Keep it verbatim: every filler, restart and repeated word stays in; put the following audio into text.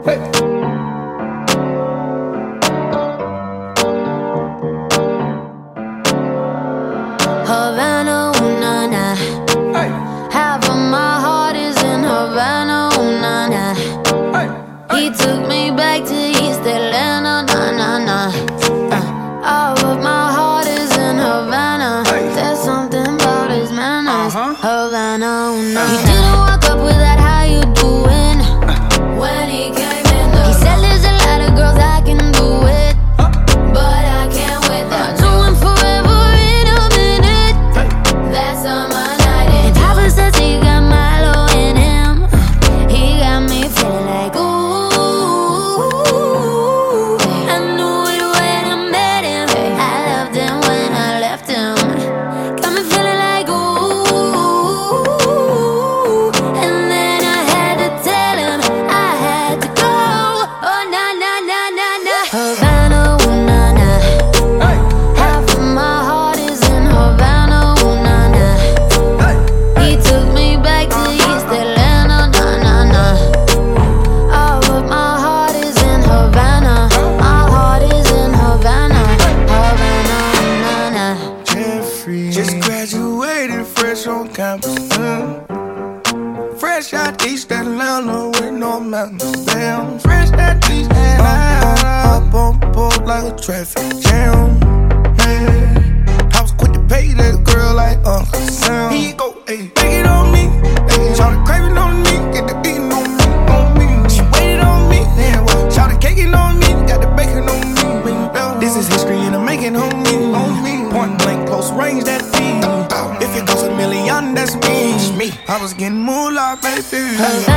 Hey. Havana, ooh, nah, nah. Hey. Half of my heart is in Havana, ooh, nah, nah. Hey. Hey. He took me back to East Atlanta, nah, nah, nah. Uh, all of my heart is in Havana. Hey. There's something about his manners. Uh-huh. Havana, ooh, nah, Uh-huh. He didn't walk up with that, how you doing? Uh. When he came in the He said there's a lot of girls I can do it, Huh? but I can't with that. Do him forever in a minute. Hey. That's on my night. And Papa says he got Milo in him. He got me feeling like ooh. I knew it when I met him. I loved him when I left him. Got me feeling like ooh. And then I had to tell him I had to go. Oh na na na na na. Havana, ooh na na. Hey. Half of my heart is in Havana, ooh na na. Hey. He took me back to East Atlanta, nah, nah, nah. All of my heart is in Havana. My heart is in Havana. Havana, nah, nah. Jeffrey just graduated fresh on campus. Mm. Fresh out East Atlanta with no mountains. Damn, fresh out East Atlanta. Up on board like a traffic jam. Man, I was quick to pay that girl like Uncle Sam. Here you go, ayy, take it on me. Ayy, shout the craving on me, get the beating on me, on me. She waited on me, yeah, well, shout the caking on me, got the bacon on me. This is history and I'm making on me, on me. Point blank, close range, that feed. If it goes a million, that's me. I was getting moolah, baby.